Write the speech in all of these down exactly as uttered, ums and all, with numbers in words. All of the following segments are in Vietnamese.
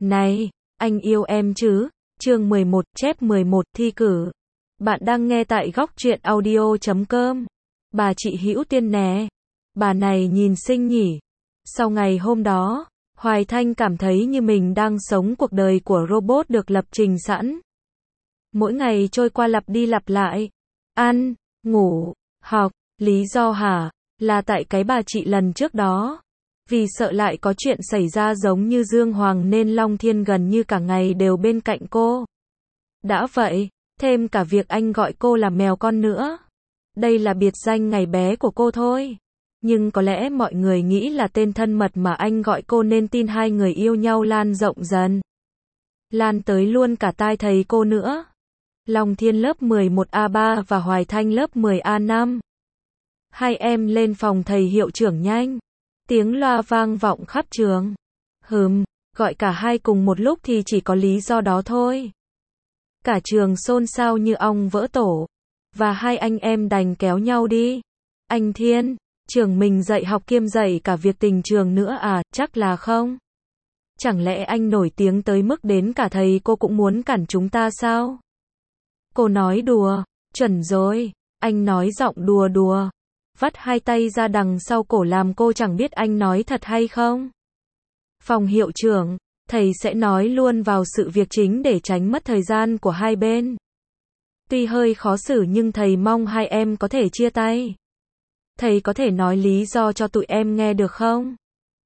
Này, anh yêu em chứ? Chương mười một, chép mười một thi cử. Bạn đang nghe tại góc truyện audio chấm com. Bà chị Hữu Tiên nè. Bà này nhìn xinh nhỉ. Sau ngày hôm đó, Hoài Thanh cảm thấy như mình đang sống cuộc đời của robot được lập trình sẵn. Mỗi ngày trôi qua lặp đi lặp lại. Ăn, ngủ, học. Lý do hả? Là tại cái bà chị lần trước đó. Vì sợ lại có chuyện xảy ra giống như Dương Hoàng nên Long Thiên gần như cả ngày đều bên cạnh cô. Đã vậy, thêm cả việc anh gọi cô là mèo con nữa. Đây là biệt danh ngày bé của cô thôi. Nhưng có lẽ mọi người nghĩ là tên thân mật mà anh gọi cô nên tin hai người yêu nhau lan rộng dần. Lan tới luôn cả tai thầy cô nữa. Long Thiên lớp mười một A ba và Hoài Thanh lớp mười A năm. Hai em lên phòng thầy hiệu trưởng nhanh. Tiếng loa vang vọng khắp trường. Hừm, gọi cả hai cùng một lúc thì chỉ có lý do đó thôi. Cả trường xôn xao như ong vỡ tổ. Và hai anh em đành kéo nhau đi. Anh Thiên, trường mình dạy học kiêm dạy cả việc tình trường nữa à? Chắc là không. Chẳng lẽ anh nổi tiếng tới mức đến cả thầy cô cũng muốn cản chúng ta sao? Cô nói đùa, chuẩn rồi. Anh nói giọng đùa đùa. Vắt hai tay ra đằng sau cổ làm cô chẳng biết anh nói thật hay không. Phòng hiệu trưởng, thầy sẽ nói luôn vào sự việc chính để tránh mất thời gian của hai bên. Tuy hơi khó xử nhưng thầy mong hai em có thể chia tay. Thầy có thể nói lý do cho tụi em nghe được không?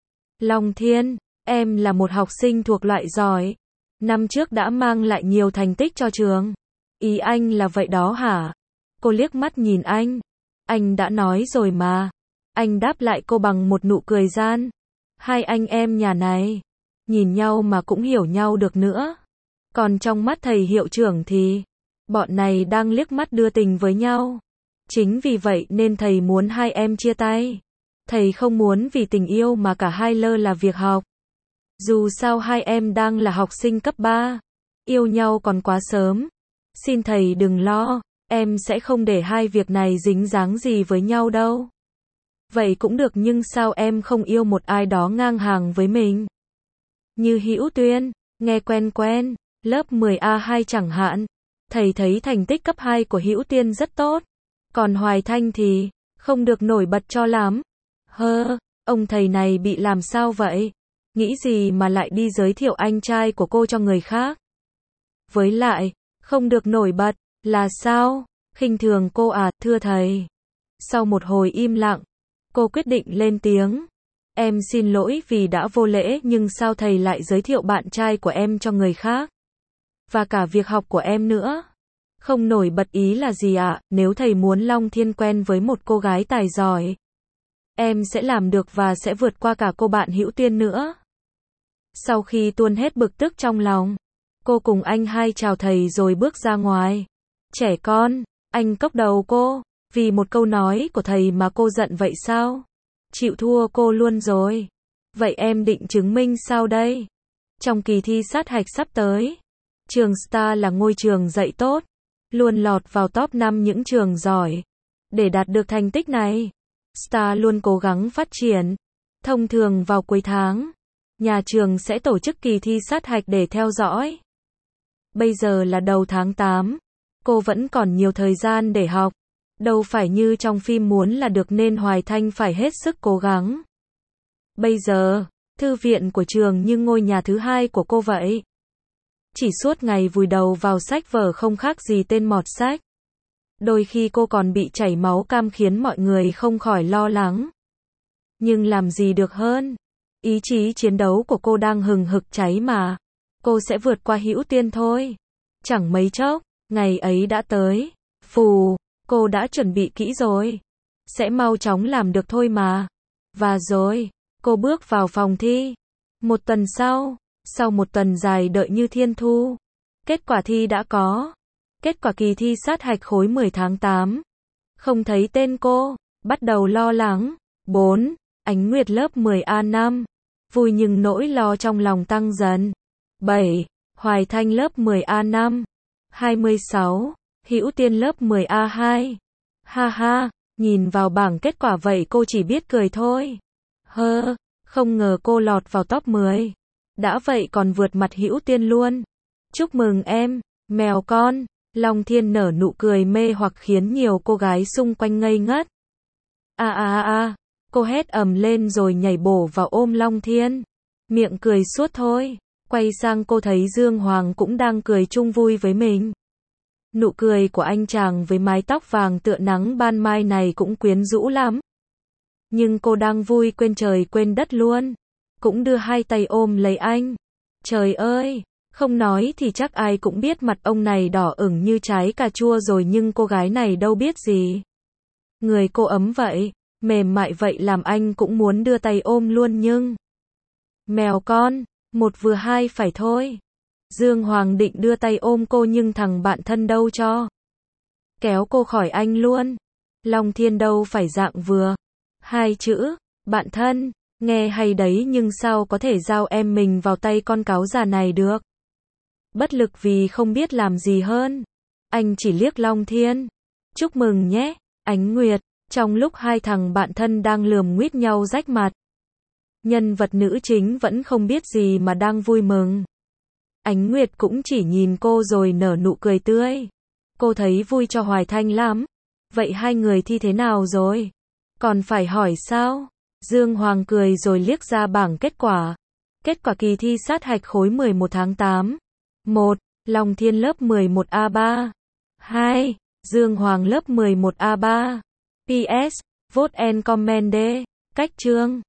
Long Thiên, em là một học sinh thuộc loại giỏi. Năm trước đã mang lại nhiều thành tích cho trường. Ý anh là vậy đó hả? Cô liếc mắt nhìn anh. Anh đã nói rồi mà. Anh đáp lại cô bằng một nụ cười gian. Hai anh em nhà này, nhìn nhau mà cũng hiểu nhau được nữa. Còn trong mắt thầy hiệu trưởng thì, bọn này đang liếc mắt đưa tình với nhau. Chính vì vậy nên thầy muốn hai em chia tay. Thầy không muốn vì tình yêu mà cả hai lơ là việc học. Dù sao hai em đang là học sinh cấp ba. Yêu nhau còn quá sớm. Xin thầy đừng lo. Em sẽ không để hai việc này dính dáng gì với nhau đâu. Vậy cũng được nhưng sao em không yêu một ai đó ngang hàng với mình? Như Hữu Tuyên, nghe quen quen, lớp mười A hai chẳng hạn. Thầy thấy thành tích cấp hai của Hữu Tuyên rất tốt. Còn Hoài Thanh thì, không được nổi bật cho lắm. Hơ, ông thầy này bị làm sao vậy? Nghĩ gì mà lại đi giới thiệu anh trai của cô cho người khác? Với lại, không được nổi bật. Là sao? Khinh thường cô à, thưa thầy. Sau một hồi im lặng, cô quyết định lên tiếng. Em xin lỗi vì đã vô lễ nhưng sao thầy lại giới thiệu bạn trai của em cho người khác? Và cả việc học của em nữa. Không nổi bật ý là gì ạ? À? Nếu thầy muốn Long Thiên quen với một cô gái tài giỏi, em sẽ làm được và sẽ vượt qua cả cô bạn Hữu Tiên nữa. Sau khi tuôn hết bực tức trong lòng, cô cùng anh hai chào thầy rồi bước ra ngoài. Trẻ con, anh cốc đầu cô, vì một câu nói của thầy mà cô giận vậy sao? Chịu thua cô luôn rồi. Vậy em định chứng minh sao đây? Trong kỳ thi sát hạch sắp tới, trường Star là ngôi trường dạy tốt, luôn lọt vào top năm những trường giỏi. Để đạt được thành tích này, Star luôn cố gắng phát triển. Thông thường vào cuối tháng, nhà trường sẽ tổ chức kỳ thi sát hạch để theo dõi. Bây giờ là đầu tháng tám. Cô vẫn còn nhiều thời gian để học. Đâu phải như trong phim muốn là được nên Hoài Thanh phải hết sức cố gắng. Bây giờ, thư viện của trường như ngôi nhà thứ hai của cô vậy. Chỉ suốt ngày vùi đầu vào sách vở không khác gì tên mọt sách. Đôi khi cô còn bị chảy máu cam khiến mọi người không khỏi lo lắng. Nhưng làm gì được hơn. Ý chí chiến đấu của cô đang hừng hực cháy mà. Cô sẽ vượt qua Hữu Tiên thôi. Chẳng mấy chốc. Ngày ấy đã tới. Phù, cô đã chuẩn bị kỹ rồi. Sẽ mau chóng làm được thôi mà. Và rồi, cô bước vào phòng thi. Một tuần sau, sau một tuần dài đợi như thiên thu, kết quả thi đã có. Kết quả kỳ thi sát hạch khối mười tháng tám. Không thấy tên cô, bắt đầu lo lắng. bốn. Ánh Nguyệt lớp mười A năm. Vui nhưng nỗi lo trong lòng tăng dần. bảy. Hoài Thanh lớp mười A năm. hai mươi sáu. Hữu Tiên lớp mười A hai. Ha ha, nhìn vào bảng kết quả vậy cô chỉ biết cười thôi. Hơ, không ngờ cô lọt vào top mười. Đã vậy còn vượt mặt Hữu Tiên luôn. Chúc mừng em, mèo con. Long Thiên nở nụ cười mê hoặc khiến nhiều cô gái xung quanh ngây ngất. A a a a, cô hét ầm lên rồi nhảy bổ vào ôm Long Thiên. Miệng cười suốt thôi. Quay sang cô thấy Dương Hoàng cũng đang cười chung vui với mình. Nụ cười của anh chàng với mái tóc vàng tựa nắng ban mai này cũng quyến rũ lắm. Nhưng cô đang vui quên trời quên đất luôn. Cũng đưa hai tay ôm lấy anh. Trời ơi, không nói thì chắc ai cũng biết mặt ông này đỏ ửng như trái cà chua rồi nhưng cô gái này đâu biết gì. Người cô ấm vậy, mềm mại vậy làm anh cũng muốn đưa tay ôm luôn nhưng... Mèo con, một vừa hai phải thôi. Dương Hoàng định đưa tay ôm cô nhưng thằng bạn thân đâu cho. Kéo cô khỏi anh luôn. Long Thiên đâu phải dạng vừa. Hai chữ, bạn thân, nghe hay đấy nhưng sao có thể giao em mình vào tay con cáo già này được. Bất lực vì không biết làm gì hơn. Anh chỉ liếc Long Thiên. Chúc mừng nhé, Ánh Nguyệt. Trong lúc hai thằng bạn thân đang lườm nguýt nhau rách mặt. Nhân vật nữ chính vẫn không biết gì mà đang vui mừng. Ánh Nguyệt cũng chỉ nhìn cô rồi nở nụ cười tươi. Cô thấy vui cho Hoài Thanh lắm. Vậy hai người thi thế nào rồi? Còn phải hỏi sao? Dương Hoàng cười rồi liếc ra bảng kết quả. Kết quả kỳ thi sát hạch khối mười một tháng tám. một. Long Thiên lớp mười một A ba. hai. Dương Hoàng lớp mười một A ba. pê ét. Vote and comment D. Cách chương.